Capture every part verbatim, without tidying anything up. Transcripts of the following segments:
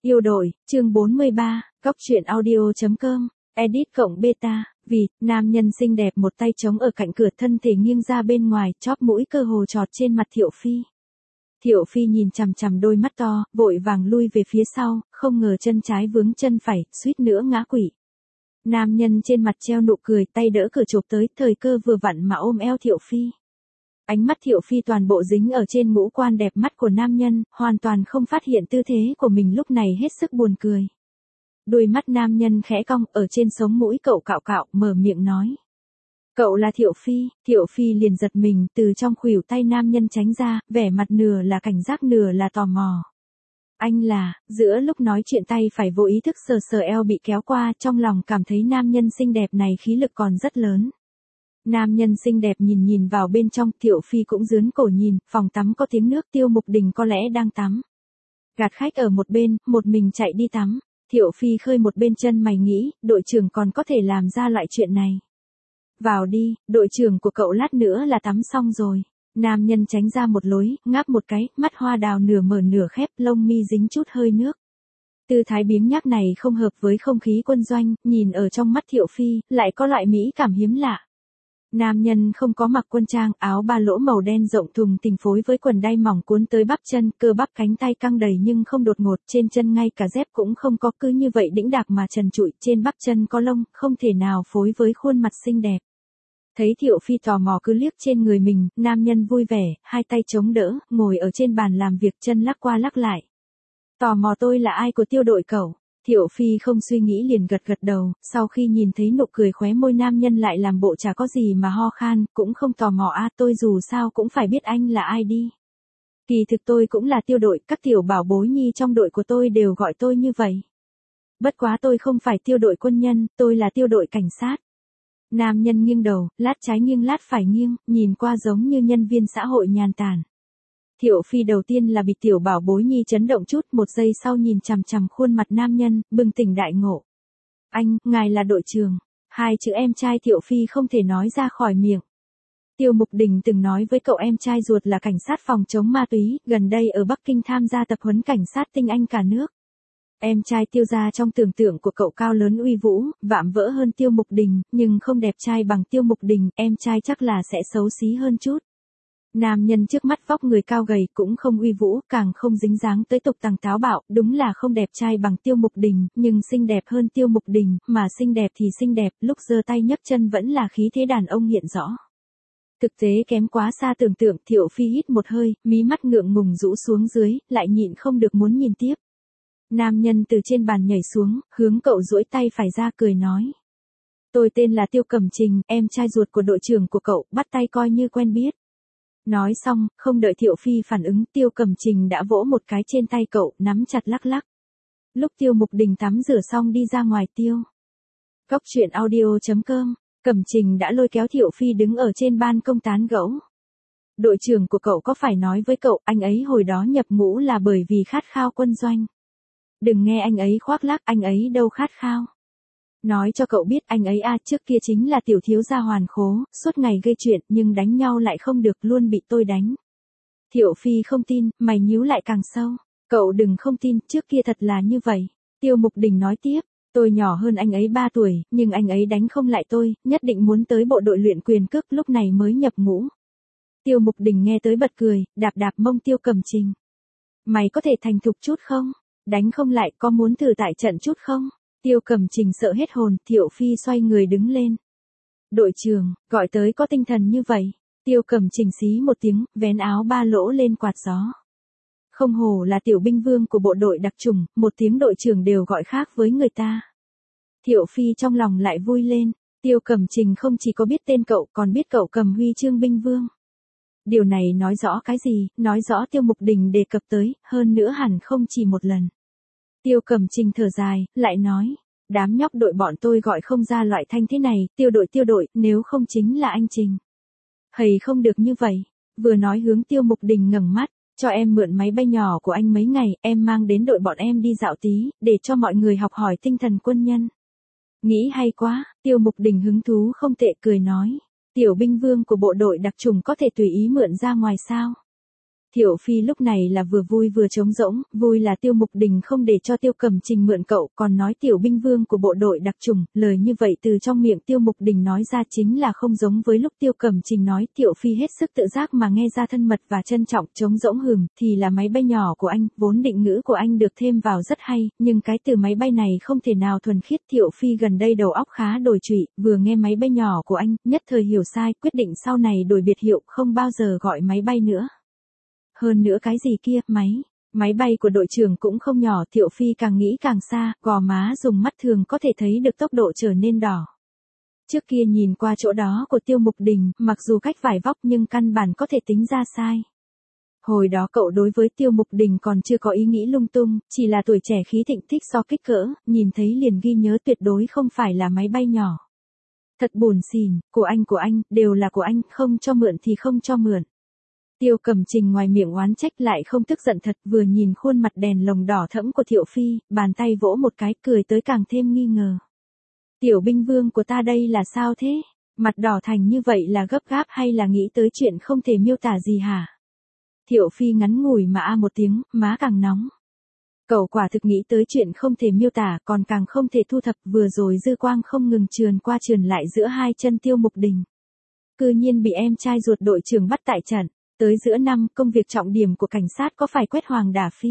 Yêu đội, chương bốn mươi ba, Cóc truyện audio.com, edit cộng beta, vì, nam nhân xinh đẹp một tay chống ở cạnh cửa thân thể nghiêng ra bên ngoài, chóp mũi cơ hồ trọt trên mặt Thiệu Phi. Thiệu Phi nhìn chằm chằm đôi mắt to, vội vàng lui về phía sau, không ngờ chân trái vướng chân phải, suýt nữa ngã quỵ. Nam nhân trên mặt treo nụ cười, tay đỡ cửa chộp tới, thời cơ vừa vặn mà ôm eo Thiệu Phi. Ánh mắt Thiệu Phi toàn bộ dính ở trên ngũ quan đẹp mắt của nam nhân, hoàn toàn không phát hiện tư thế của mình lúc này hết sức buồn cười. Đôi mắt nam nhân khẽ cong, ở trên sống mũi cậu cạo cạo, mở miệng nói. Cậu là Thiệu Phi. Thiệu Phi liền giật mình, từ trong khuỷu tay nam nhân tránh ra, vẻ mặt nửa là cảnh giác nửa là tò mò. Anh là, giữa lúc nói chuyện tay phải vô ý thức sờ sờ eo bị kéo qua, trong lòng cảm thấy nam nhân xinh đẹp này khí lực còn rất lớn. Nam nhân xinh đẹp nhìn nhìn vào bên trong, Thiệu Phi cũng dướn cổ nhìn, phòng tắm có tiếng nước, Tiêu Mục Đình có lẽ đang tắm. Gạt khách ở một bên, một mình chạy đi tắm. Thiệu Phi khơi một bên chân mày nghĩ, đội trưởng còn có thể làm ra loại chuyện này. Vào đi, đội trưởng của cậu lát nữa là tắm xong rồi. Nam nhân tránh ra một lối, ngáp một cái, mắt hoa đào nửa mở nửa khép, lông mi dính chút hơi nước. Tư thái biếng nhác này không hợp với không khí quân doanh, nhìn ở trong mắt Thiệu Phi, lại có loại mỹ cảm hiếm lạ. Nam nhân không có mặc quân trang, áo ba lỗ màu đen rộng thùng tình phối với quần đay mỏng cuốn tới bắp chân, cơ bắp cánh tay căng đầy nhưng không đột ngột, trên chân ngay cả dép cũng không có, cứ như vậy đĩnh đạc mà trần trụi, trên bắp chân có lông, không thể nào phối với khuôn mặt xinh đẹp. Thấy Thiệu Phi tò mò cứ liếc trên người mình, nam nhân vui vẻ, hai tay chống đỡ, ngồi ở trên bàn làm việc, chân lắc qua lắc lại. Tò mò tôi là ai của Tiêu đội cậu? Thiệu Phi không suy nghĩ liền gật gật đầu, sau khi nhìn thấy nụ cười khóe môi nam nhân lại làm bộ chả có gì mà ho khan, cũng không tò mò à, tôi dù sao cũng phải biết anh là ai đi. Kỳ thực tôi cũng là Tiêu đội, các tiểu bảo bối nhi trong đội của tôi đều gọi tôi như vậy. Bất quá tôi không phải Tiêu đội quân nhân, tôi là Tiêu đội cảnh sát. Nam nhân nghiêng đầu, lát trái nghiêng lát phải nghiêng, nhìn qua giống như nhân viên xã hội nhàn tản. Thiệu Phi đầu tiên là bị tiểu bảo bối nhi chấn động chút, một giây sau nhìn chằm chằm khuôn mặt nam nhân, bừng tỉnh đại ngộ. Anh, ngài là đội trưởng. Hai chữ em trai Thiệu Phi không thể nói ra khỏi miệng. Tiêu Mục Đình từng nói với cậu em trai ruột là cảnh sát phòng chống ma túy, gần đây ở Bắc Kinh tham gia tập huấn cảnh sát tinh anh cả nước. Em trai Tiêu gia trong tưởng tượng của cậu cao lớn uy vũ, vạm vỡ hơn Tiêu Mục Đình, nhưng không đẹp trai bằng Tiêu Mục Đình, em trai chắc là sẽ xấu xí hơn chút. Nam nhân trước mắt vóc người cao gầy, cũng không uy vũ, càng không dính dáng tới tục tằng táo bạo, đúng là không đẹp trai bằng Tiêu Mục Đình, nhưng xinh đẹp hơn Tiêu Mục Đình, mà xinh đẹp thì xinh đẹp, lúc giơ tay nhấc chân vẫn là khí thế đàn ông hiện rõ. Thực tế kém quá xa tưởng tượng, Thiệu Phi hít một hơi, mí mắt ngượng ngùng rũ xuống dưới, lại nhịn không được muốn nhìn tiếp. Nam nhân từ trên bàn nhảy xuống, hướng cậu duỗi tay phải ra cười nói. Tôi tên là Tiêu Cẩm Trình, em trai ruột của đội trưởng của cậu, bắt tay coi như quen biết. Nói xong, không đợi Thiệu Phi phản ứng, Tiêu Cẩm Trình đã vỗ một cái trên tay cậu, nắm chặt lắc lắc. Lúc Tiêu Mục Đình tắm rửa xong đi ra ngoài tiêu. Cóc truyện audio.com, Cẩm Trình đã lôi kéo Thiệu Phi đứng ở trên ban công tán gẫu. Đội trưởng của cậu có phải nói với cậu, anh ấy hồi đó nhập ngũ là bởi vì khát khao quân doanh. Đừng nghe anh ấy khoác lác, anh ấy đâu khát khao. Nói cho cậu biết anh ấy a trước kia chính là tiểu thiếu gia hoàn khố, suốt ngày gây chuyện nhưng đánh nhau lại không được, luôn bị tôi đánh. Thiệu Phi không tin, mày nhíu lại càng sâu. Cậu đừng không tin, trước kia thật là như vậy. Tiêu Mục Đình nói tiếp, tôi nhỏ hơn anh ấy ba tuổi, nhưng anh ấy đánh không lại tôi, nhất định muốn tới bộ đội luyện quyền cước, lúc này mới nhập ngũ. Tiêu Mục Đình nghe tới bật cười, đạp đạp mông Tiêu Cẩm Trình. Mày có thể thành thục chút không? Đánh không lại, có muốn thử tại trận chút không? Tiêu Cẩm Trình sợ hết hồn, Thiệu Phi xoay người đứng lên. Đội trưởng, gọi tới có tinh thần như vậy. Tiêu Cẩm Trình xí một tiếng, vén áo ba lỗ lên quạt gió. Không hổ là tiểu binh vương của bộ đội đặc chủng, một tiếng đội trưởng đều gọi khác với người ta. Thiệu Phi trong lòng lại vui lên, Tiêu Cẩm Trình không chỉ có biết tên cậu, còn biết cậu cầm huy chương binh vương. Điều này nói rõ cái gì, nói rõ Tiêu Mục Đình đề cập tới, hơn nữa hẳn không chỉ một lần. Tiêu Cẩm Trình thở dài, lại nói, đám nhóc đội bọn tôi gọi không ra loại thanh thế này, Tiêu đội Tiêu đội, nếu không chính là anh Trình. Hầy không được như vậy, vừa nói hướng Tiêu Mục Đình ngẩng mắt, cho em mượn máy bay nhỏ của anh mấy ngày, em mang đến đội bọn em đi dạo tí, để cho mọi người học hỏi tinh thần quân nhân. Nghĩ hay quá, Tiêu Mục Đình hứng thú không tệ cười nói, tiểu binh vương của bộ đội đặc chủng có thể tùy ý mượn ra ngoài sao? Thiệu Phi lúc này là vừa vui vừa trống rỗng, vui là Tiêu Mục Đình không để cho Tiêu Cẩm Trình mượn cậu, còn nói tiểu binh vương của bộ đội đặc chủng, lời như vậy từ trong miệng Tiêu Mục Đình nói ra chính là không giống với lúc Tiêu Cẩm Trình nói. Thiệu Phi hết sức tự giác mà nghe ra thân mật và trân trọng. Trống rỗng hừm, thì là máy bay nhỏ của anh, vốn định ngữ của anh được thêm vào rất hay, nhưng cái từ máy bay này không thể nào thuần khiết. Thiệu Phi gần đây đầu óc khá đổi trụy, vừa nghe máy bay nhỏ của anh, nhất thời hiểu sai, quyết định sau này đổi biệt hiệu, không bao giờ gọi máy bay nữa. Hơn nữa cái gì kia, máy, máy bay của đội trưởng cũng không nhỏ. Thiệu Phi càng nghĩ càng xa, gò má dùng mắt thường có thể thấy được tốc độ trở nên đỏ. Trước kia nhìn qua chỗ đó của Tiêu Mục Đình, mặc dù cách vải vóc nhưng căn bản có thể tính ra sai. Hồi đó cậu đối với Tiêu Mục Đình còn chưa có ý nghĩ lung tung, chỉ là tuổi trẻ khí thịnh thích so kích cỡ, nhìn thấy liền ghi nhớ tuyệt đối không phải là máy bay nhỏ. Thật buồn xỉn, của anh của anh, đều là của anh, không cho mượn thì không cho mượn. Tiêu Cẩm Trình ngoài miệng oán trách lại không tức giận thật, vừa nhìn khuôn mặt đèn lồng đỏ thẫm của Thiệu Phi, bàn tay vỗ một cái, cười tới càng thêm nghi ngờ. Tiểu binh vương của ta đây là sao thế? Mặt đỏ thành như vậy là gấp gáp hay là nghĩ tới chuyện không thể miêu tả gì hả? Thiệu Phi ngắn ngủi mà a một tiếng, má càng nóng. Cậu quả thực nghĩ tới chuyện không thể miêu tả, còn càng không thể thu thập. Vừa rồi dư quang không ngừng trườn qua trườn lại giữa hai chân Tiêu Mục Đình. Cư nhiên bị em trai ruột đội trưởng bắt tại trận. Tới giữa năm, công việc trọng điểm của cảnh sát có phải quét Hoàng Đả Phi?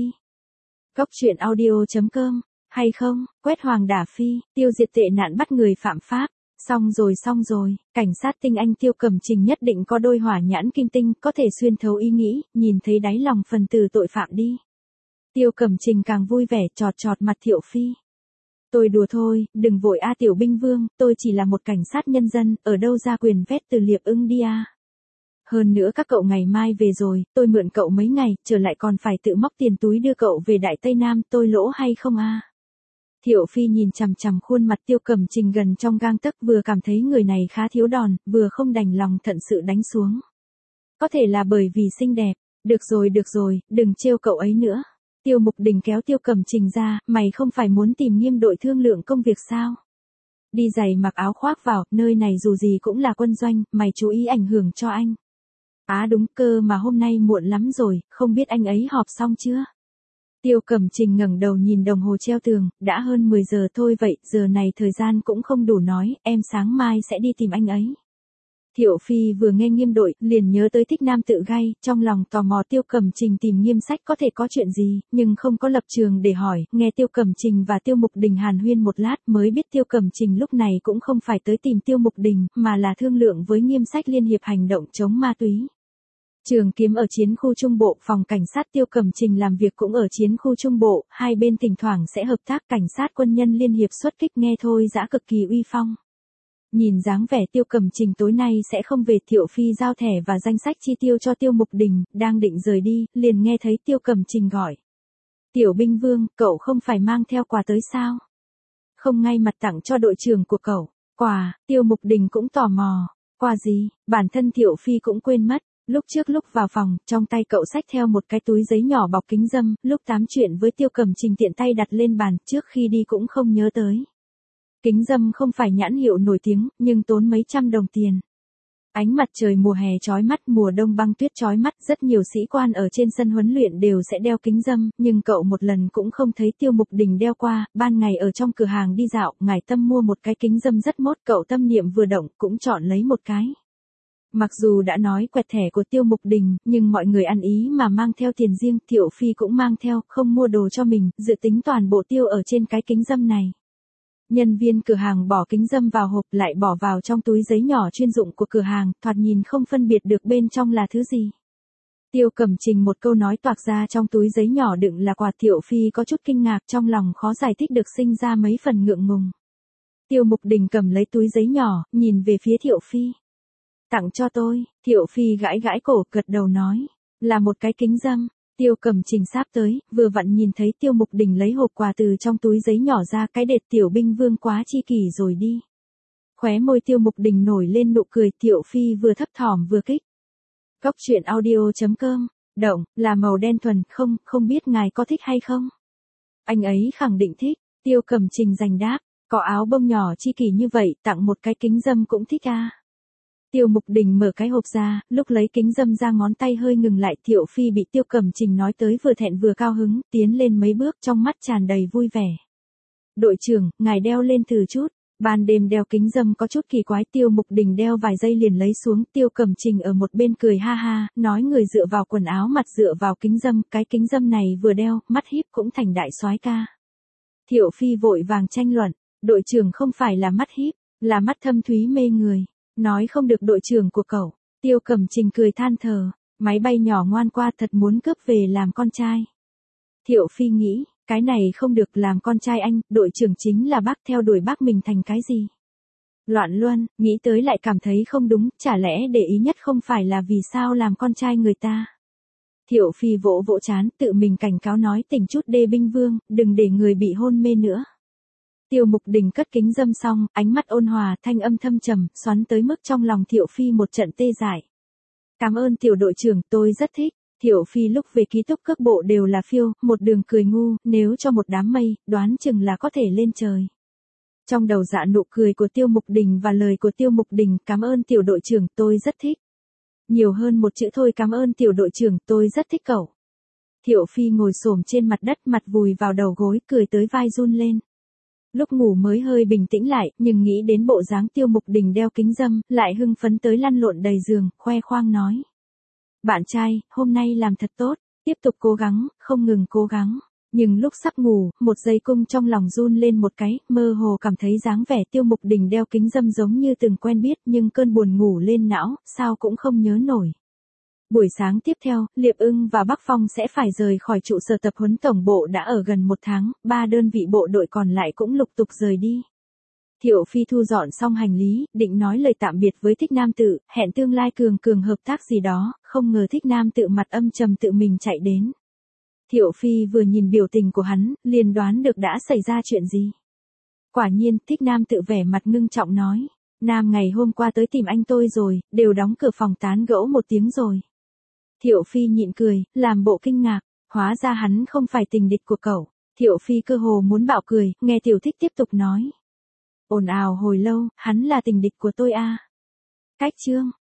Góc truyện audio chấm com, hay không, quét Hoàng Đả Phi, tiêu diệt tệ nạn bắt người phạm pháp. Xong rồi xong rồi, cảnh sát tinh anh Tiêu Cẩm Trình nhất định có đôi hỏa nhãn kim tinh, có thể xuyên thấu ý nghĩ, nhìn thấy đáy lòng phần tử tội phạm đi. Tiêu Cẩm Trình càng vui vẻ chọt chọt mặt Thiệu Phi. Tôi đùa thôi, đừng vội a tiểu binh vương, tôi chỉ là một cảnh sát nhân dân, ở đâu ra quyền vét từ Liệp Ưng đi a. Hơn nữa các cậu ngày mai về rồi, tôi mượn cậu mấy ngày, trở lại còn phải tự móc tiền túi đưa cậu về Đại Tây Nam, tôi lỗ hay không a? Thiệu Phi nhìn chằm chằm khuôn mặt Tiêu Cẩm Trình gần trong gang tấc, vừa cảm thấy người này khá thiếu đòn, vừa không đành lòng thận sự đánh xuống. Có thể là bởi vì xinh đẹp. Được rồi được rồi, đừng trêu cậu ấy nữa. Tiêu Mục Đình kéo Tiêu Cẩm Trình ra, mày không phải muốn tìm Nghiêm đội thương lượng công việc sao? Đi giày mặc áo khoác vào, nơi này dù gì cũng là quân doanh, mày chú ý ảnh hưởng cho anh. Á đúng cơ mà hôm nay muộn lắm rồi, không biết anh ấy họp xong chưa? Tiêu Cẩm Trình ngẩng đầu nhìn đồng hồ treo tường, đã hơn mười giờ thôi vậy, giờ này thời gian cũng không đủ nói, em sáng mai sẽ đi tìm anh ấy. Thiệu Phi vừa nghe Nghiêm đội, liền nhớ tới Thích Nam Tự Gai, trong lòng tò mò Tiêu Cẩm Trình tìm Nghiêm sách có thể có chuyện gì, nhưng không có lập trường để hỏi, nghe Tiêu Cẩm Trình và Tiêu Mục Đình hàn huyên một lát mới biết Tiêu Cẩm Trình lúc này cũng không phải tới tìm Tiêu Mục Đình, mà là thương lượng với Nghiêm sách liên hiệp hành động chống ma túy. Trường Kiếm ở chiến khu Trung Bộ, phòng cảnh sát Tiêu Cẩm Trình làm việc cũng ở chiến khu Trung Bộ, hai bên thỉnh thoảng sẽ hợp tác. Cảnh sát quân nhân liên hiệp xuất kích nghe thôi đã cực kỳ uy phong. Nhìn dáng vẻ Tiêu Cẩm Trình tối nay sẽ không về, Thiệu Phi giao thẻ và danh sách chi tiêu cho Tiêu Mục Đình, đang định rời đi, liền nghe thấy Tiêu Cẩm Trình gọi. Tiểu binh vương, cậu không phải mang theo quà tới sao? Không ngay mặt tặng cho đội trưởng của cậu. Quà, Tiêu Mục Đình cũng tò mò. Quà gì, bản thân Thiệu Phi cũng quên mất. Lúc trước lúc vào phòng, trong tay cậu xách theo một cái túi giấy nhỏ bọc kính râm, lúc tám chuyện với Tiêu Cẩm Trình tiện tay đặt lên bàn, trước khi đi cũng không nhớ tới. Kính râm không phải nhãn hiệu nổi tiếng, nhưng tốn mấy trăm đồng tiền. Ánh mặt trời mùa hè chói mắt, mùa đông băng tuyết chói mắt, rất nhiều sĩ quan ở trên sân huấn luyện đều sẽ đeo kính râm, nhưng cậu một lần cũng không thấy Tiêu Mục Đình đeo qua. Ban ngày ở trong cửa hàng đi dạo, ngài Tâm mua một cái kính râm rất mốt, cậu tâm niệm vừa động, cũng chọn lấy một cái. Mặc dù đã nói quẹt thẻ của Tiêu Mục Đình, nhưng mọi người ăn ý mà mang theo tiền riêng, Thiệu Phi cũng mang theo, không mua đồ cho mình, dự tính toàn bộ tiêu ở trên cái kính râm này. Nhân viên cửa hàng bỏ kính râm vào hộp lại bỏ vào trong túi giấy nhỏ chuyên dụng của cửa hàng, thoạt nhìn không phân biệt được bên trong là thứ gì. Tiêu Cẩm Trình một câu nói toạc ra trong túi giấy nhỏ đựng là quà. Thiệu Phi có chút kinh ngạc, trong lòng khó giải thích được, sinh ra mấy phần ngượng ngùng. Tiêu Mục Đình cầm lấy túi giấy nhỏ, nhìn về phía Thiệu Phi. Tặng cho tôi, Thiệu Phi gãi gãi cổ, gật đầu nói, là một cái kính râm. Tiêu Cẩm Trình sáp tới, vừa vặn nhìn thấy Tiêu Mục Đình lấy hộp quà từ trong túi giấy nhỏ ra, cái đệt tiểu binh vương quá chi kỷ rồi đi. Khóe môi Tiêu Mục Đình nổi lên nụ cười, Thiệu Phi vừa thấp thỏm vừa kích. Góc truyện audio chấm com, động, là màu đen thuần, không, không biết ngài có thích hay không? Anh ấy khẳng định thích, Tiêu Cẩm Trình giành đáp, có áo bông nhỏ chi kỷ như vậy, tặng một cái kính râm cũng thích à? Tiêu Mục Đình mở cái hộp ra, lúc lấy kính dâm ra ngón tay hơi ngừng lại. Thiệu Phi bị Tiêu Cẩm Trình nói tới vừa thẹn vừa cao hứng, tiến lên mấy bước trong mắt tràn đầy vui vẻ. Đội trưởng, ngài đeo lên thử chút. Ban đêm đeo kính dâm có chút kỳ quái. Tiêu Mục Đình đeo vài giây liền lấy xuống. Tiêu Cẩm Trình ở một bên cười ha ha, nói người dựa vào quần áo mặt dựa vào kính dâm, cái kính dâm này vừa đeo, mắt híp cũng thành đại soái ca. Thiệu Phi vội vàng tranh luận, đội trưởng không phải là mắt híp, là mắt thâm thúy mê người. Nói không được đội trưởng của cậu. Tiêu Cẩm Trình cười than thở, máy bay nhỏ ngoan qua thật muốn cướp về làm con trai. Thiệu Phi nghĩ, cái này không được, làm con trai anh, đội trưởng chính là bác, theo đuổi bác mình thành cái gì. Loạn luân, nghĩ tới lại cảm thấy không đúng, chả lẽ để ý nhất không phải là vì sao làm con trai người ta. Thiệu Phi vỗ vỗ chán, tự mình cảnh cáo nói tỉnh chút đê binh vương, đừng để người bị hôn mê nữa. Tiêu Mục Đình cất kính dâm xong, ánh mắt ôn hòa, thanh âm thâm trầm, xoắn tới mức trong lòng Thiệu Phi một trận tê dại. Cảm ơn tiểu đội trưởng, tôi rất thích. Thiệu Phi lúc về ký túc cước bộ đều là phiêu, một đường cười ngu, nếu cho một đám mây, đoán chừng là có thể lên trời. Trong đầu dạ nụ cười của Tiêu Mục Đình và lời của Tiêu Mục Đình, cảm ơn tiểu đội trưởng, tôi rất thích. Nhiều hơn một chữ thôi, cảm ơn tiểu đội trưởng, tôi rất thích cậu. Thiệu Phi ngồi xổm trên mặt đất, mặt vùi vào đầu gối, cười tới vai run lên. Lúc ngủ mới hơi bình tĩnh lại, nhưng nghĩ đến bộ dáng Tiêu Mục Đình đeo kính dâm, lại hưng phấn tới lăn lộn đầy giường, khoe khoang nói. Bạn trai, hôm nay làm thật tốt, tiếp tục cố gắng, không ngừng cố gắng. Nhưng lúc sắp ngủ, một giây cung trong lòng run lên một cái, mơ hồ cảm thấy dáng vẻ Tiêu Mục Đình đeo kính dâm giống như từng quen biết, nhưng cơn buồn ngủ lên não, sao cũng không nhớ nổi. Buổi sáng tiếp theo, Liệp Ưng và Bắc Phong sẽ phải rời khỏi trụ sở tập huấn tổng bộ đã ở gần một tháng, ba đơn vị bộ đội còn lại cũng lục tục rời đi. Thiệu Phi thu dọn xong hành lý, định nói lời tạm biệt với Thích Nam Tự, hẹn tương lai cường cường hợp tác gì đó, không ngờ Thích Nam Tự mặt âm trầm tự mình chạy đến. Thiệu Phi vừa nhìn biểu tình của hắn, liền đoán được đã xảy ra chuyện gì. Quả nhiên, Thích Nam Tự vẻ mặt ngưng trọng nói, Nam ngày hôm qua tới tìm anh tôi rồi, đều đóng cửa phòng tán gẫu một tiếng rồi. Thiệu Phi nhịn cười, làm bộ kinh ngạc, hóa ra hắn không phải tình địch của cậu. Thiệu Phi cơ hồ muốn bạo cười, nghe Tiểu Thích tiếp tục nói. Ồn ào hồi lâu, hắn là tình địch của tôi à. Cách chương.